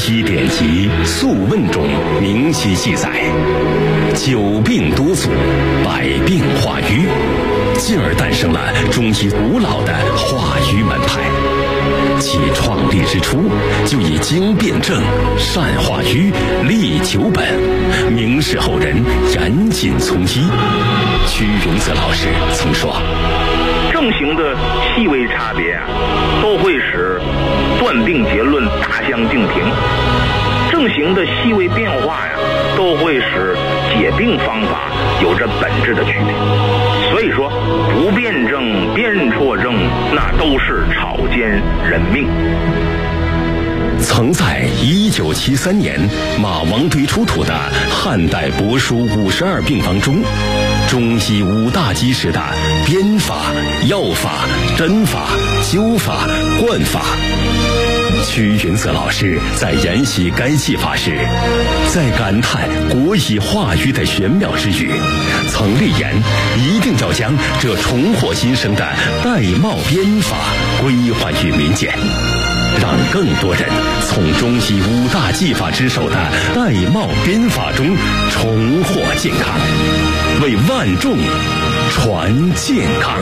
医典籍《素问》中明晰记载，久病多阻，百病化瘀，进而诞生了中医古老的化瘀门派。其创立之初，就以经辨证、善化瘀、利求本，明示后人严谨从医。屈永泽老师曾说， 症型的细微差别都会使断病结论大相径庭，症型的细微变化都会使解病方法有着本质的区别。所以说，不辨证、辨错症，那都是草菅人命。 曾在1973年马王堆出土的汉代帛书52病方中，中医5大基石的编法、药法、针法、灸法、灌法。屈云泽老师在研习该技法时，在感叹国医化瘀的玄妙之余，曾立言一定要将这重获新生的玳瑁编法归还于民间，让更多人从中医5大技法之首的玳瑁编法中重获健康，为万众传健康。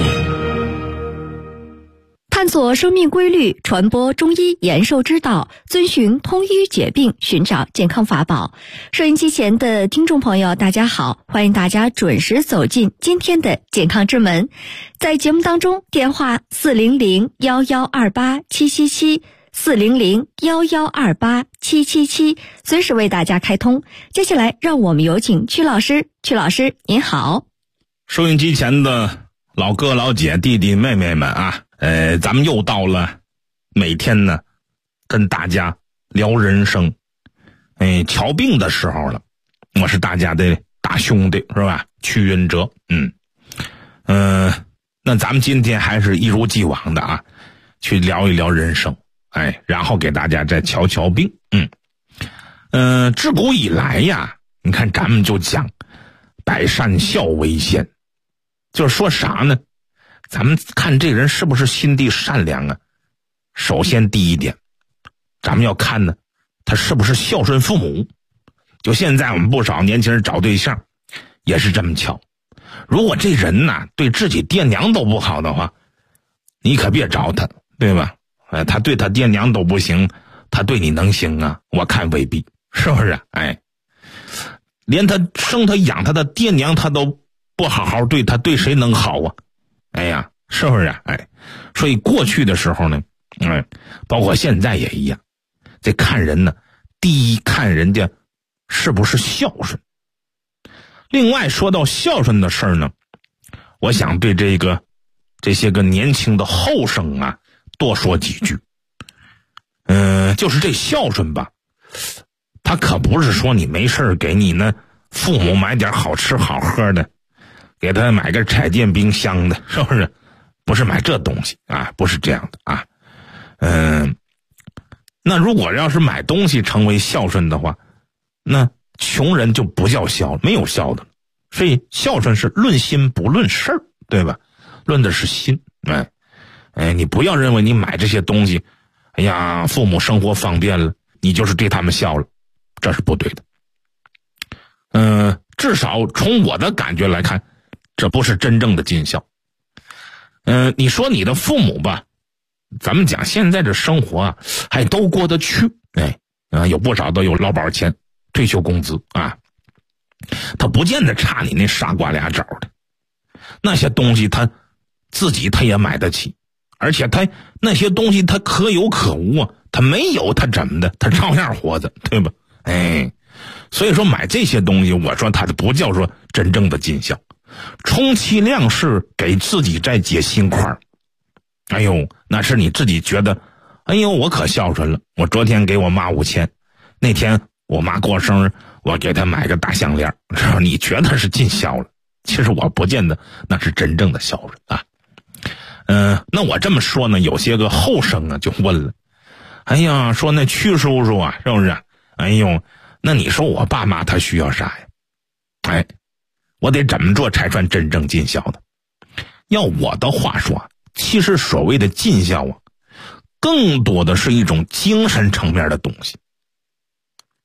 探索生命规律，传播中医延寿之道，遵循通医解病，寻找健康法宝。收音机前的听众朋友，大家好，欢迎大家准时走进今天的健康之门。在节目当中，电话400-1128-777 400-1128-777，随时为大家开通。接下来让我们有请曲老师。曲老师您好。 收音机前的老哥老姐弟弟妹妹们啊，咱们又到了每天呢跟大家聊人生瞧病的时候了。我是大家的大兄弟是吧，屈云哲。那咱们今天还是一如既往的啊，去聊一聊人生，然后给大家再瞧瞧病。自古以来呀，你看咱们就讲百善孝为先，就是说啥呢？咱们看这人是不是心地善良啊？首先第一点，咱们要看呢，他是不是孝顺父母。就现在我们不少年轻人找对象也是这么巧，如果这人呢对自己爹娘都不好的话，你可别找他，对吧？他对他爹娘都不行，他对你能行啊？我看未必，是不是？连他生他养他的爹娘他都不好好对他，对谁能好啊？是不是？所以过去的时候呢，包括现在也一样，这看人呢，第一看人家是不是孝顺。另外说到孝顺的事儿呢，我想对这些个年轻的后生啊多说几句。就是这孝顺吧，他可不是说你没事给你呢父母买点好吃好喝的，给他买个彩电冰箱的，是不是？不是买这东西啊，不是这样的啊。那如果要是买东西成为孝顺的话，那穷人就不叫孝，没有孝的。所以孝顺是论心不论事儿，对吧？论的是心。你不要认为你买这些东西，父母生活方便了，你就是对他们孝了，这是不对的。至少从我的感觉来看，这不是真正的尽孝。你说你的父母吧，咱们讲现在这生活啊，还都过得去。有不少都有劳保钱、退休工资啊，他不见得差你那傻瓜俩枣的。那些东西他自己他也买得起，而且他那些东西他可有可无啊，他没有他怎么的，他照样活着，对吧？所以说买这些东西，我说他不叫做真正的尽孝，充其量是给自己在解心宽。那是你自己觉得，我可孝顺了，我昨天给我妈5000，那天我妈过生日，我给她买个大项链，你觉得是尽孝了，其实我不见得那是真正的孝顺啊。那我这么说呢，有些个后生啊就问了，说那屈叔叔啊，是不是？那你说我爸妈他需要啥呀？我得怎么做才算真正尽孝的？要我的话说，其实所谓的尽孝啊，更多的是一种精神层面的东西。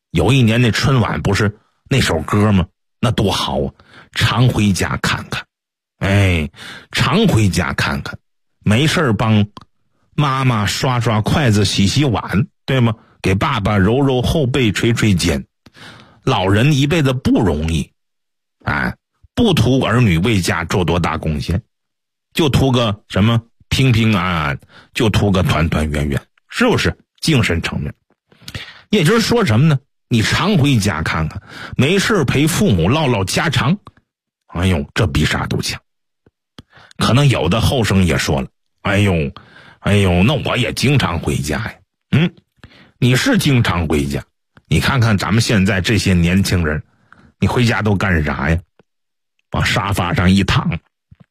有一年那春晚不是那首歌吗？那多好啊，常回家看看。常回家看看，没事帮妈妈刷刷筷子洗洗碗，对吗？给爸爸揉揉后背捶捶肩。老人一辈子不容易，不图儿女为家做多大贡献，就图个什么平平安安，就图个团团圆圆，是不是？精神层面。也就是说什么呢？你常回家看看，没事陪父母唠唠家常，这比啥都强。可能有的后生也说了，那我也经常回家呀。你是经常回家，你看看咱们现在这些年轻人，你回家都干啥呀？往沙发上一躺，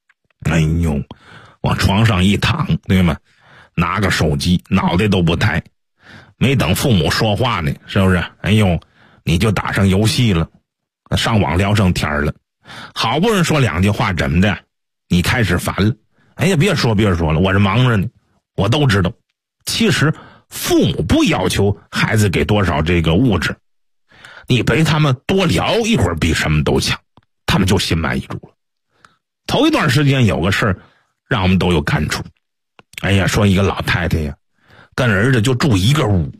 往床上一躺，对吗？拿个手机，脑袋都不抬，没等父母说话呢，是不是？你就打上游戏了，上网聊上天了，好不容易说两句话，怎么的？你开始烦了。别说了，我这忙着呢。我都知道，其实父母不要求孩子给多少这个物质，你陪他们多聊一会儿比什么都强，他们就心满意足了。头一段时间有个事儿让我们都有感触。说一个老太太呀，跟儿子就住一个屋。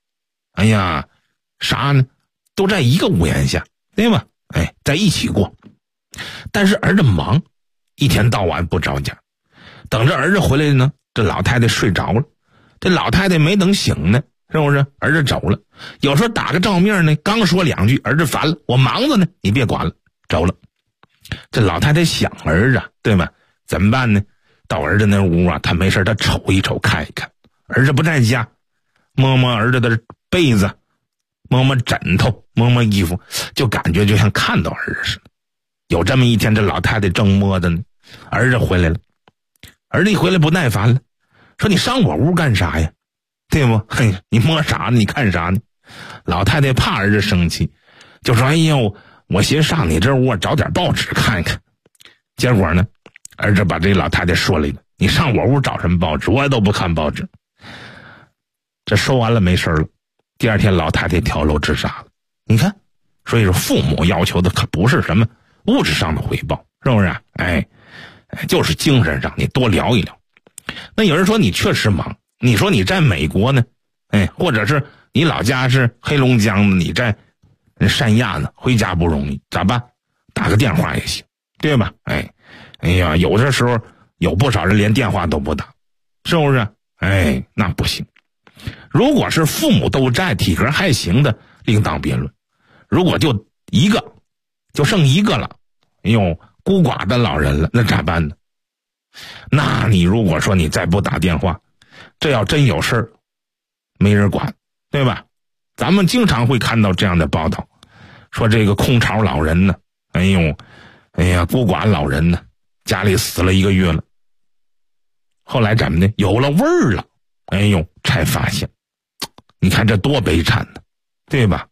啥呢？都在一个屋檐下，对吗？在一起过。但是儿子忙，一天到晚不着家。等着儿子回来呢，这老太太睡着了。这老太太没等醒呢，是不是？儿子走了。有时候打个照面呢，刚说两句，儿子烦了，我忙着呢，你别管了，走了。这老太太想儿子，对吧？怎么办呢？到儿子那屋啊，他没事他瞅一瞅看一看，儿子不在家，摸摸儿子的被子，摸摸枕头，摸摸衣服，就感觉就像看到儿子似的。有这么一天，这老太太正摸着呢，儿子回来了。儿子一回来不耐烦了，说你上我屋干啥呀？对不？你摸啥呢？你看啥呢？老太太怕儿子生气，就说我先上你这屋找点报纸看一看。结果呢，儿子把这老太太说了一个，你上我屋找什么报纸？我也都不看报纸。这说完了没事了。第二天老太太跳楼自杀了。你看，所以说父母要求的可不是什么物质上的回报，是不是？就是精神上你多聊一聊。那有人说你确实忙，你说你在美国呢，或者是你老家是黑龙江，你在三亚呢，回家不容易，咋办？打个电话也行，对吧？有的时候有不少人连电话都不打，是不是？那不行。如果是父母都在，体格还行的，另当别论。如果就一个，就剩一个了，孤寡的老人了，那咋办呢？那你如果说你再不打电话，这要真有事儿，没人管，对吧？咱们经常会看到这样的报道，说这个空巢老人呢，孤寡老人呢，家里死了1个月了，后来怎么的？有了味儿了，才发现，你看这多悲惨呢，对吧？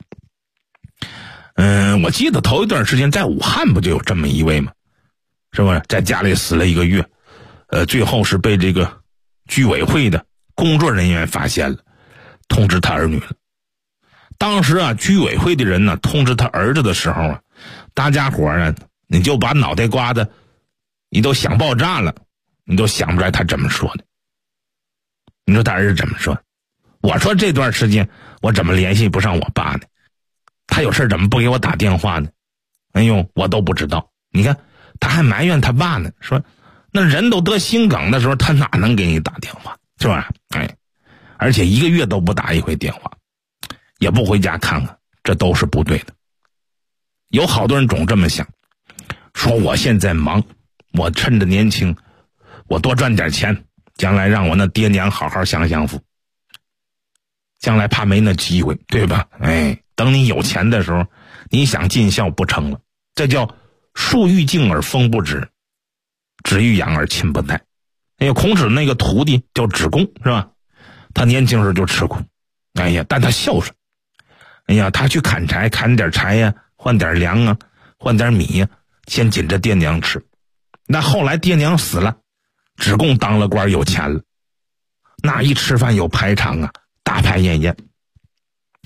我记得头一段时间在武汉不就有这么一位吗？是不是在家里死了1个月？最后是被这个居委会的工作人员发现了，通知他儿女了。当时啊，居委会的人呢通知他儿子的时候啊，大家伙啊，你就把脑袋瓜子，你都想爆炸了，你都想不出来他怎么说的。你说他儿子怎么说？我说这段时间我怎么联系不上我爸呢？他有事怎么不给我打电话呢？我都不知道。你看他还埋怨他爸呢，说那人都得心梗的时候，他哪能给你打电话，是吧？而且1个月都不打一回电话，也不回家看看，这都是不对的。有好多人总这么想，说我现在忙，我趁着年轻，我多赚点钱，将来让我那爹娘好好享享福，将来怕没那机会，对吧？等你有钱的时候，你想尽孝不成了。这叫树欲静而风不止，子欲养而亲不待。孔子那个徒弟叫子贡，是吧？他年轻时候就吃苦，但他孝顺。他去砍柴，砍点柴呀，换点粮啊，换点米呀，先紧着爹娘吃。那后来爹娘死了，子贡当了官，有钱了，那一吃饭有排场啊，大排宴宴。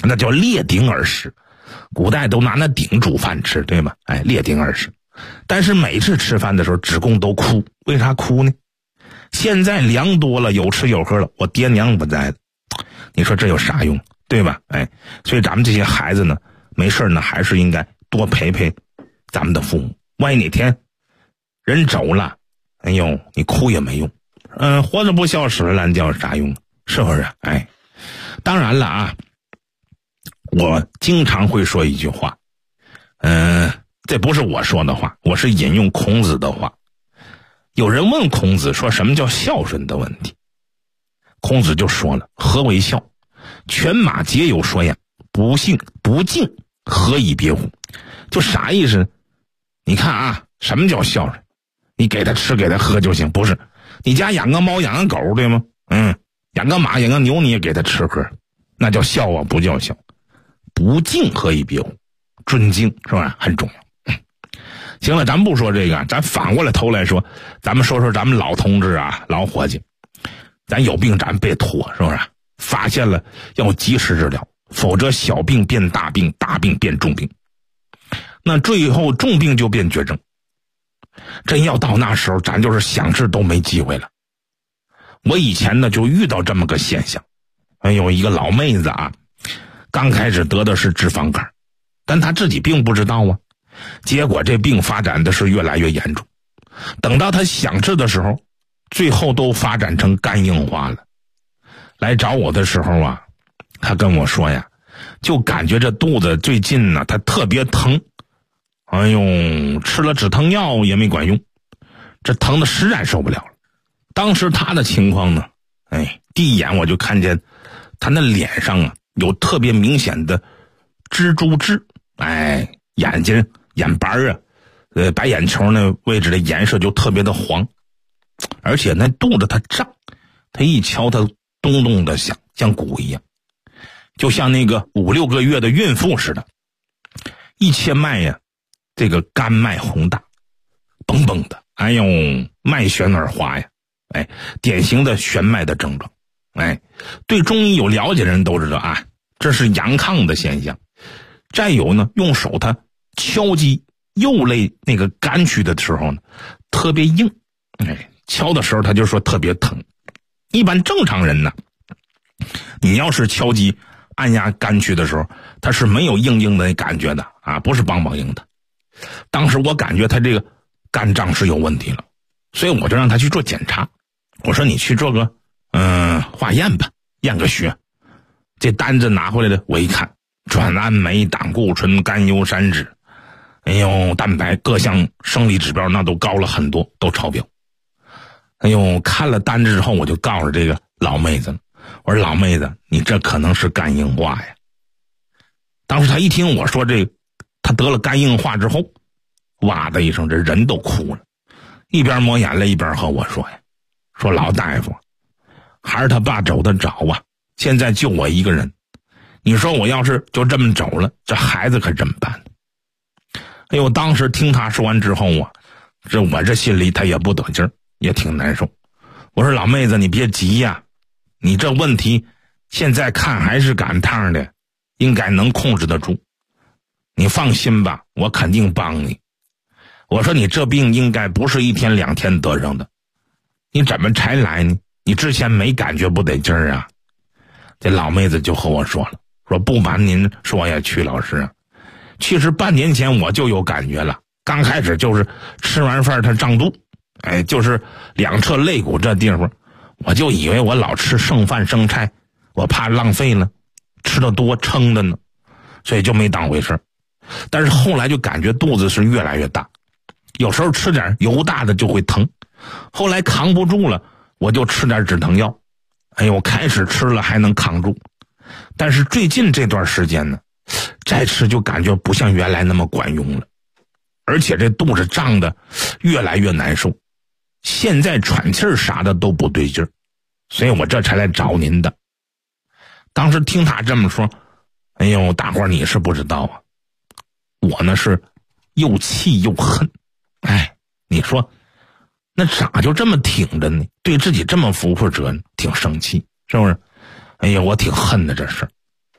那叫列鼎而食。古代都拿那鼎煮饭吃，对吗？列鼎而食。但是每次吃饭的时候，职工都哭，为啥哭呢？现在粮多了，有吃有喝了，我爹娘不在了，你说这有啥用，对吧？所以咱们这些孩子呢，没事呢，还是应该多陪陪咱们的父母。万一哪天人走了，你哭也没用。活着不消食了，叫啥用？是不是？当然了啊，我经常会说一句话，这不是我说的话，我是引用孔子的话。有人问孔子说什么叫孝顺的问题，孔子就说了：何为孝？犬马皆有说呀，不敬何以别乎？就啥意思？你看啊，什么叫孝顺？你给他吃给他喝就行，不是你家养个猫养个狗，对吗？养个马养个牛你也给他吃喝，那叫孝啊，不叫孝。不敬何以别乎？尊敬是吧？很重要。行了，咱不说这个，咱反过来头来说，咱们说说咱们老同志啊，老伙计，咱有病咱别拖，是不是？发现了要及时治疗，否则小病变大病，大病变重病，那最后重病就变绝症。真要到那时候，咱就是想治都没机会了。我以前呢就遇到这么个现象，有一个老妹子啊，刚开始得的是脂肪肝，但她自己并不知道啊。结果这病发展的是越来越严重，等到她想治的时候，最后都发展成肝硬化了。来找我的时候啊，她跟我说呀，就感觉这肚子最近呢，她特别疼，吃了止疼药也没管用，这疼的实在受不了了。当时她的情况呢，第一眼我就看见她那脸上啊有特别明显的蜘蛛痣，眼睛眼白啊，白眼球那位置的颜色就特别的黄，而且那肚子它胀，它一敲它咚咚的响，像鼓一样，就像那个5、6个月的孕妇似的。一切脉呀，这个肝脉洪大，蹦蹦的，脉弦而滑呀，典型的弦脉的症状。对中医有了解的人都知道啊，这是阳亢的现象。再有呢，用手它敲击右肋那个肝区的时候呢，特别硬，敲的时候他就说特别疼。一般正常人呢，你要是敲击按压肝区的时候，他是没有硬硬的感觉的啊，不是梆梆硬的。当时我感觉他这个肝脏是有问题了，所以我就让他去做检查。我说你去做个化验吧，验个血。这单子拿回来的我一看，转氨酶、胆固醇、甘油三酯，蛋白各项生理指标那都高了很多，都超标。看了单子之后，我就告诉这个老妹子了，我说老妹子，你这可能是肝硬化呀。当时她一听我说她得了肝硬化之后，哇的一声，这人都哭了，一边抹眼泪一边和我说呀，说老大夫，还是他爸走得早啊，现在就我一个人，你说我要是就这么走了，这孩子可怎么办呢？当时听他说完之后啊，我这心里他也不得劲儿，也挺难受。我说老妹子，你别急呀，你这问题现在看还是赶趟的，应该能控制得住。你放心吧，我肯定帮你。我说你这病应该不是1天2天得上的，你怎么才来呢？你之前没感觉不得劲儿啊？这老妹子就和我说了，说不瞒您说呀，曲老师啊，其实半年前我就有感觉了，刚开始就是吃完饭它胀肚，就是两侧肋骨这地方，我就以为我老吃剩饭剩菜，我怕浪费了，吃得多撑的呢，所以就没当回事。但是后来就感觉肚子是越来越大，有时候吃点油大的就会疼，后来扛不住了，我就吃点止疼药。我开始吃了还能扛住，但是最近这段时间呢，再吃就感觉不像原来那么管用了，而且这肚子胀得越来越难受，现在喘气儿啥的都不对劲儿，所以我这才来找您的。当时听他这么说，大伙儿你是不知道啊，我呢是又气又恨。你说那咋就这么挺着呢？对自己这么不负责呢？挺生气，是不是？我挺恨的这事儿。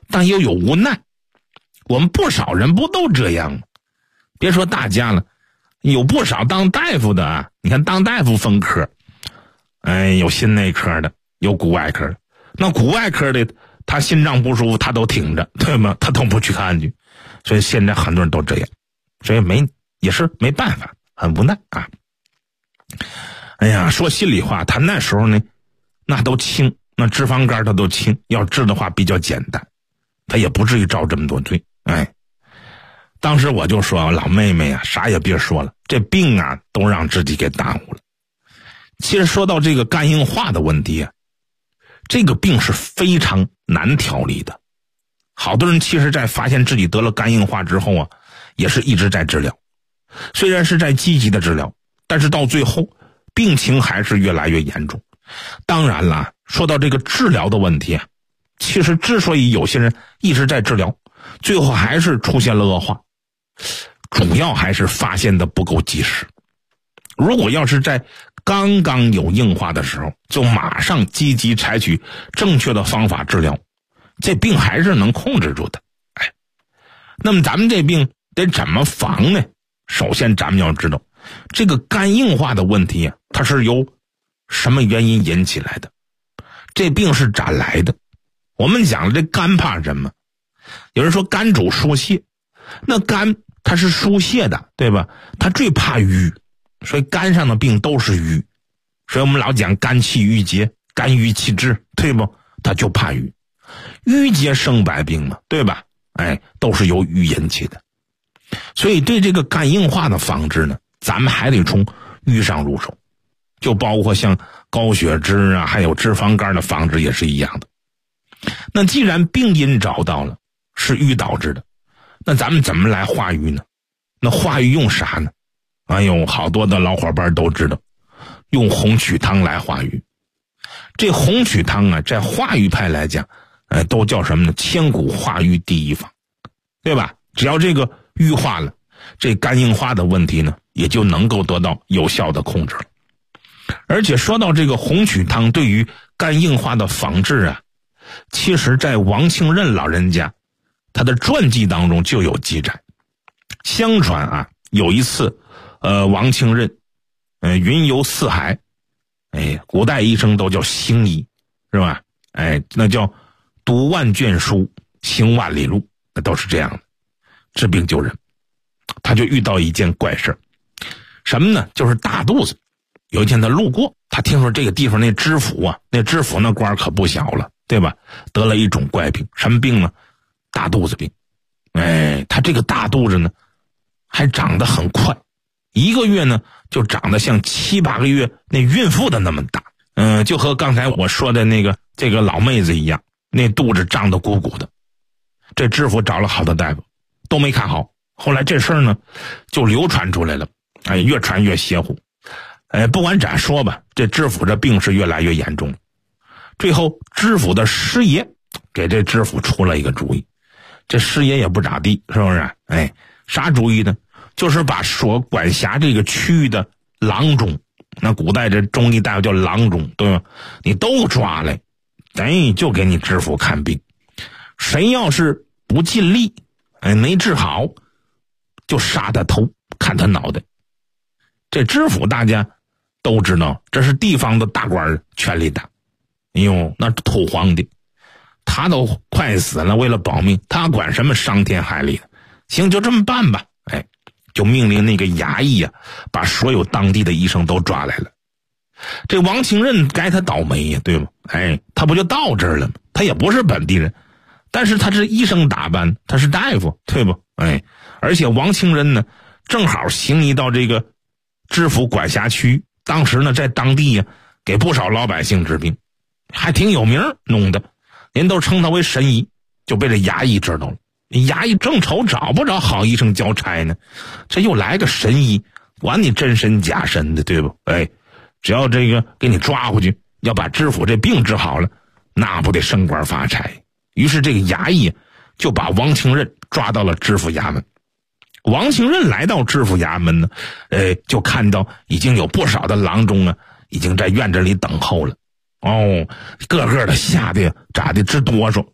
但又有无奈。我们不少人不都这样吗？别说大家了，有不少当大夫的啊。你看当大夫分科，有心内科的，有骨外科的。那骨外科的，他心脏不舒服，他都挺着，对吗？他都不去看去。所以现在很多人都这样，所以也是没办法，很无奈啊。哎呀，说心里话，他那时候呢，那都轻，那脂肪肝他都轻，要治的话比较简单，他也不至于遭这么多罪。当时我就说，老妹妹啊，啥也别说了，这病啊都让自己给耽误了。其实说到这个肝硬化的问题啊，这个病是非常难调理的。好多人其实在发现自己得了肝硬化之后啊，也是一直在治疗，虽然是在积极的治疗，但是到最后病情还是越来越严重。当然了，说到这个治疗的问题啊，其实之所以有些人一直在治疗，最后还是出现了恶化，主要还是发现的不够及时。如果要是在刚刚有硬化的时候就马上积极采取正确的方法治疗，这病还是能控制住的。那么咱们这病得怎么防呢？首先咱们要知道，这个肝硬化的问题啊，它是由什么原因引起来的？这病是咋来的？我们讲这肝怕什么？有人说肝主疏泄，那肝它是疏泄的，对吧？它最怕瘀，所以肝上的病都是瘀。所以我们老讲肝气郁结，肝郁气滞，对不？它就怕瘀。瘀结生百病嘛，对吧？都是由瘀引起的。所以对这个肝硬化的防治呢，咱们还得从瘀上入手，就包括像高血脂啊，还有脂肪肝的防治也是一样的。那既然病因找到了，是瘀导致的，那咱们怎么来化瘀呢？那化瘀用啥呢？好多的老伙伴都知道，用红曲汤来化瘀。这红曲汤啊，在化瘀派来讲，都叫什么呢？千古化瘀第一方，对吧？只要这个瘀化了，这肝硬化的问题呢，也就能够得到有效的控制了。而且说到这个红曲汤对于肝硬化的防治啊，其实在王清任老人家他的传记当中就有记载。相传啊，有一次王清任云游四海，古代医生都叫行医，是吧？那叫读万卷书，行万里路，那都是这样的，治病救人。他就遇到一件怪事，什么呢？就是大肚子。有一天他路过，他听说这个地方那知府啊，那知府那官可不小了，对吧？得了一种怪病，什么病呢？大肚子病。他这个大肚子呢，还长得很快，1个月呢就长得像7、8个月那孕妇的那么大。就和刚才我说的这个老妹子一样，那肚子胀得鼓鼓的。这知府找了好多大夫都没看好，后来这事儿呢就流传出来了，越传越邪乎。不管咋说吧，这知府这病是越来越严重。最后知府的师爷给这知府出了一个主意，这师爷也不咋地，是不是？啥主意呢？就是把所管辖这个区域的郎中，那古代这中医大夫叫郎中，对吧？你都抓来，就给你知府看病。谁要是不尽力，没治好，就杀他头，砍他脑袋。这知府大家都知道，这是地方的大官，权力大。那土皇帝，他都快死了，为了保命，他管什么伤天害理的？行，就这么办吧。就命令那个衙役啊，把所有当地的医生都抓来了。这王清任该他倒霉呀，对吗？他不就到这儿了吗？他也不是本地人，但是他是医生打扮，他是大夫，对不？而且王清任呢，正好行医到这个知府管辖区，当时呢在当地呀，给不少老百姓治病，还挺有名，弄的人都称他为神医，就被这衙役知道了。衙役正愁找不着好医生交差呢，这又来个神医，管你真神假神的，对不？只要这个给你抓回去，要把知府这病治好了，那不得升官发财？于是这个衙役就把王清任抓到了知府衙门。王清任来到知府衙门呢，就看到已经有不少的郎中啊，已经在院子里等候了。个个的吓得咋的直哆嗦。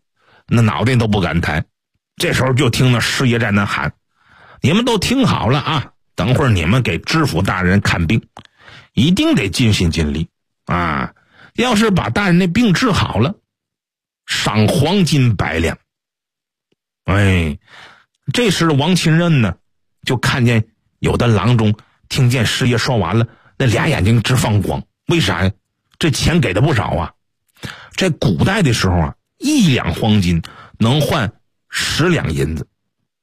那脑袋都不敢抬。这时候就听那师爷在那喊：“你们都听好了啊！等会儿你们给知府大人看病，一定得尽心尽力啊！要是把大人那病治好了，赏黄金100两。”哎，这时王清任呢，就看见有的郎中听见师爷说完了，那俩眼睛直放光。为啥呀？这钱给的不少啊！在古代的时候啊，1两黄金能换10两银子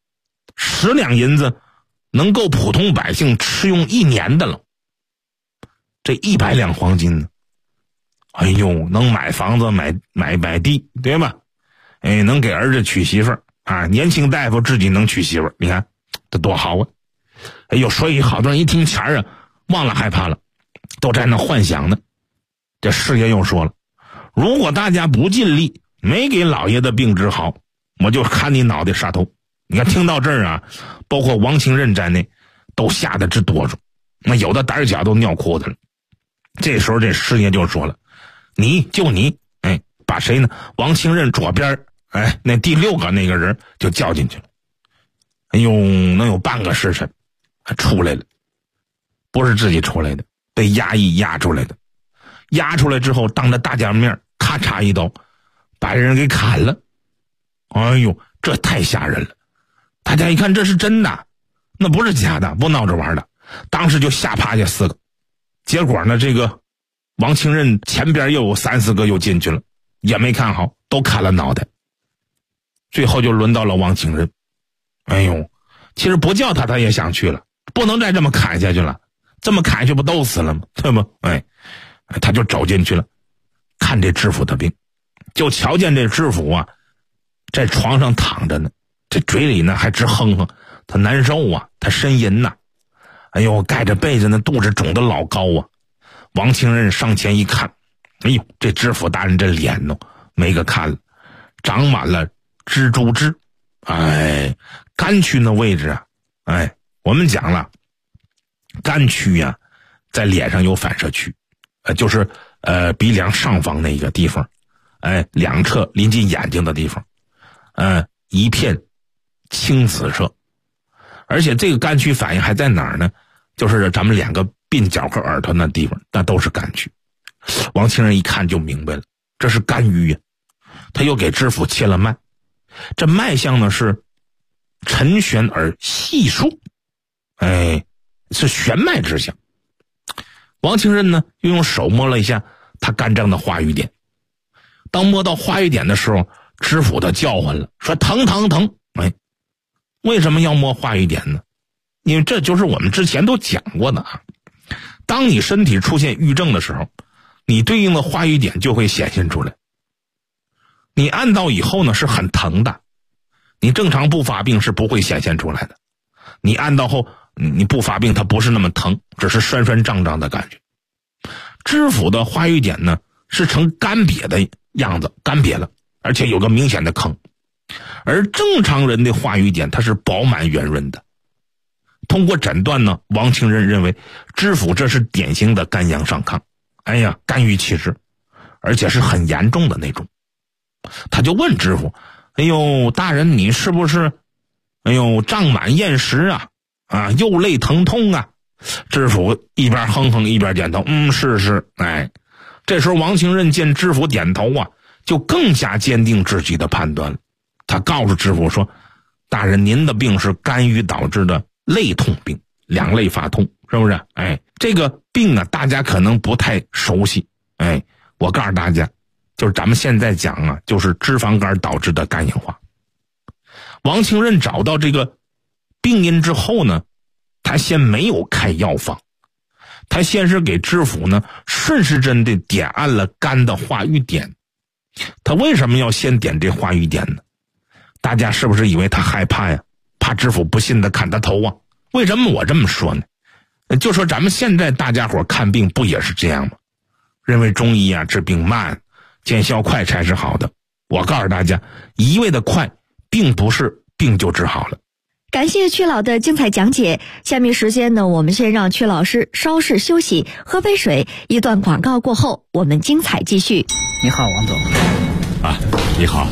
，10两银子能够普通百姓吃用1年的了。这100两黄金呢，哎呦，能买房子买地，对吧？哎，能给儿子娶媳妇儿啊，年轻大夫自己能娶媳妇儿，你看这多好啊！哎呦，所以好多人一听钱啊，忘了害怕了，都在那幻想呢。这师爷又说了，如果大家不尽力，没给老爷的病治好，我就砍你脑袋杀头。你看听到这儿啊，包括王清任在内都吓得直哆嗦，那有的胆小都尿裤子了。这时候这师爷就说了，你哎，把谁呢？王清任左边哎那第6个那个人就叫进去了。哎呦，能有半个时辰出来了，不是自己出来的，被衙役押出来的。押出来之后，当着大家面咔嚓一刀把人给砍了。哎呦，这太吓人了！大家一看这是真的，那不是假的，不闹着玩的，当时就吓趴下4个。结果呢，这个王清任前边又有3、4个又进去了，也没看好，都砍了脑袋。最后就轮到了王清任。哎呦，其实不叫他也想去了，不能再这么砍下去了，这么砍下去不都死了吗？对吗？哎，他就走进去了，看这知府的病，就瞧见这知府啊在床上躺着呢，这嘴里呢还直哼哼，他难受啊，他呻吟呐。哎呦，盖着被子呢，肚子肿得老高啊。王清任上前一看，哎呦，这知府大人这脸呢没个看了，长满了蜘蛛痣。哎，肝区那位置啊，哎，我们讲了，肝区啊在脸上有反射区，就是鼻梁上方那个地方，哎，两侧临近眼睛的地方，一片青紫色。而且这个肝区反应还在哪儿呢？就是咱们2个鬓角和耳朵那地方，那都是肝区。王清任一看就明白了，这是肝郁呀。他又给知府切了脉，这脉象呢是沉悬而细数，哎，是弦脉之象。王清任呢又用手摸了一下他肝脏的化瘀点，当摸到化瘀点的时候，知府他叫唤了，说疼疼疼。哎，为什么要摸化瘀点呢？因为这就是我们之前都讲过的啊。当你身体出现郁症的时候，你对应的化瘀点就会显现出来。你按到以后呢是很疼的，你正常不发病是不会显现出来的。你按到后你不发病，它不是那么疼，只是酸酸胀胀的感觉。知府的化瘀点呢是呈干瘪的样子，干瘪了，而且有个明显的坑。而正常人的化瘀点它是饱满圆润的。通过诊断呢，王清任认为知府这是典型的肝阳上亢，哎呀，肝郁气滞，而且是很严重的那种。他就问知府，哎呦，大人你是不是胀满厌食啊，右肋疼痛啊？知府一边哼哼一边点头，是。哎，这时候王清任见知府点头啊，就更加坚定自己的判断了。他告诉知府说，大人您的病是肝郁导致的肋痛病，2肋发痛，是不是？哎，这个病啊大家可能不太熟悉，哎，我告诉大家，就是咱们现在讲啊，就是脂肪肝导致的肝硬化。王清任找到这个病因之后呢，他先没有开药方，他先是给知府呢顺时针的点按了肝的化瘀点。他为什么要先点这化瘀点呢？大家是不是以为他害怕呀？怕知府不信的砍他头啊？为什么我这么说呢？就说咱们现在大家伙看病不也是这样吗？认为中医啊治病慢，见效快才是好的。我告诉大家，一味的快并不是病就治好了。 感谢曲老的精彩讲解。下面时间呢，我们先让曲老师稍事休息，喝杯水。一段广告过后，我们精彩继续。 你好，王总。 你好。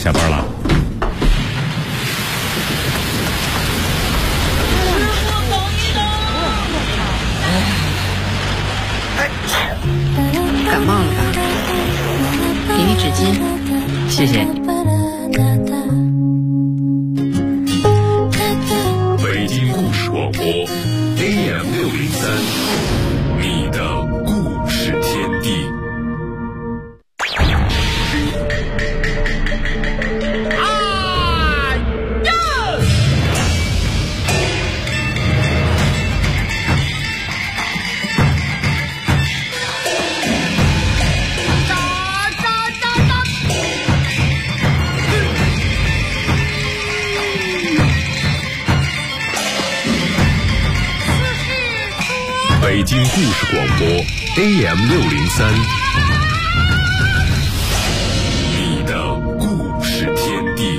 下班了。 感冒了吧？给你纸巾，谢谢。 北京故事广播 AM603，你的故事天地。北京故事广播 AM603，你的故事天地。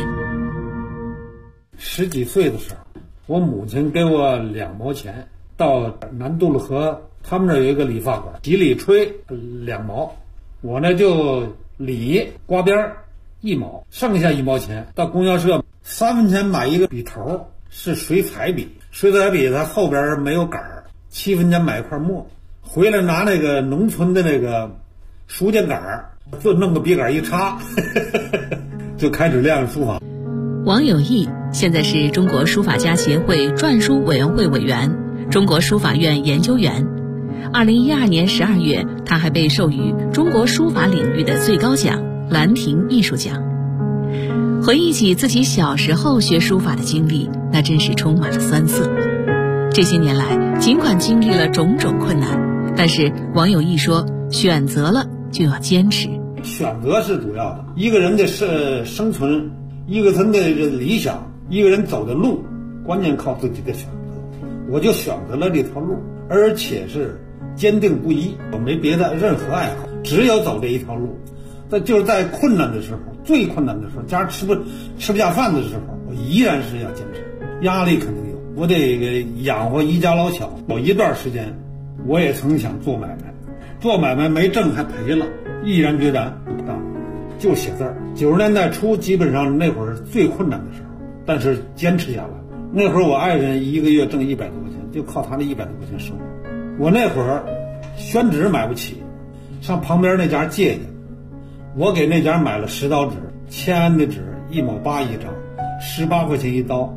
十几岁的时候，我母亲给我2毛钱，到南渡了河，他们那有一个理发馆，几里吹2毛，我呢就理刮边1毛，剩下1毛钱到供销社3分钱买一个笔头，是水彩笔，水彩笔它后边没有杆儿，7分钱买一块墨，回来拿那个农村的那个书架杆儿，就弄个笔杆一插，就开始练书法。 王有义现在是中国书法家协会篆书委员会委员、中国书法院研究员。2012年12月，他还被授予中国书法领域的最高奖兰亭艺术奖。回忆起自己小时候学书法的经历，那真是充满了酸涩。这些年来，尽管经历了种种困难，但是王有义说，选择了就要坚持。 选择是主要的，一个人的生存，一个人的理想，一个人走的路，关键靠自己的选择。我就选择了这条路，而且是坚定不移，我没别的任何爱好，只有走这一条路。但就是在困难的时候，最困难的时候，家吃不下饭的时候，我依然是要坚持。压力肯定有，我得养活一家老小。有一段时间，我也曾想做买卖，做买卖没挣还赔了，毅然决然不干，就写字儿。90年代初，基本上那会儿最困难的时候，但是坚持下来。那会儿我爱人一个月挣100多块钱，就靠他那100多块钱生活。我那会儿宣纸买不起，上旁边那家借去，我给那家买了10刀纸，签安的纸1毛8一张，18块钱一刀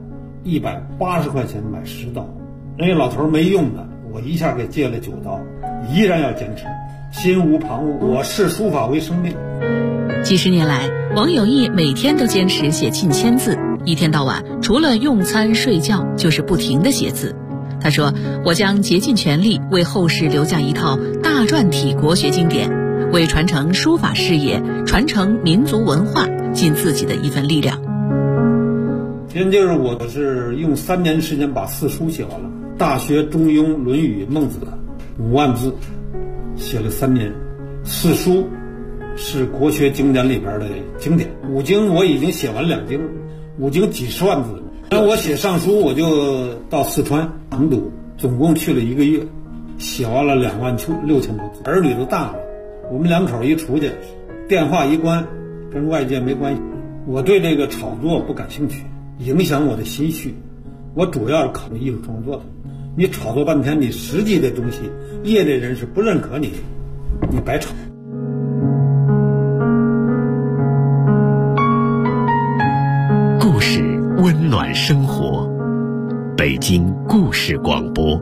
，180块钱买10刀。人家老头没用的，我一下给借了9刀，依然要坚持，心无旁骛。我视书法为生命。 几十年来，王有义每天都坚持写近1000字，一天到晚除了用餐睡觉就是不停地写字。他说，我将竭尽全力为后世留下一套大篆体国学经典，为传承书法事业、传承民族文化尽自己的一份力量。 先就是我是用3年时间把4书写完了，《大学》《中庸》《论语》《孟子》5万字，写了3年。4书是国学经典里边的经典，5经我已经写完2经，5经几十万字。那我写上书，我就到四川成都，总共去了1个月，写完了26000多字。儿女都大了，我们2口一出去，电话一关，跟外界没关系。我对这个炒作不感兴趣，影响我的心绪。我主要是考虑艺术创作的。你炒作半天，你实际的东西，业内人士不认可你，你白炒。 故事温暖生活，北京故事广播。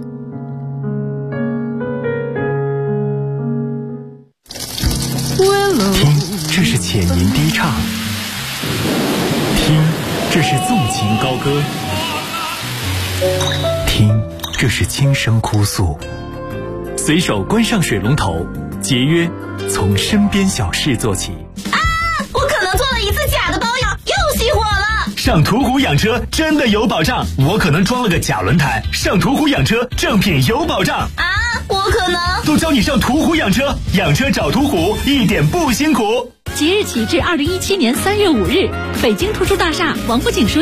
听，这是浅吟低唱；听，这是纵情高歌；听，这是轻声哭诉。随手关上水龙头，节约从身边小事做起。 我可能做了一次假的保养，又熄火了。 上途虎养车真的有保障，我可能装了个假轮胎。上途虎养车，正品有保障啊！我可能都教你上途虎养车，养车找途虎一点不辛苦。 即日起至2017年3月5日，北京图书大厦王府井书店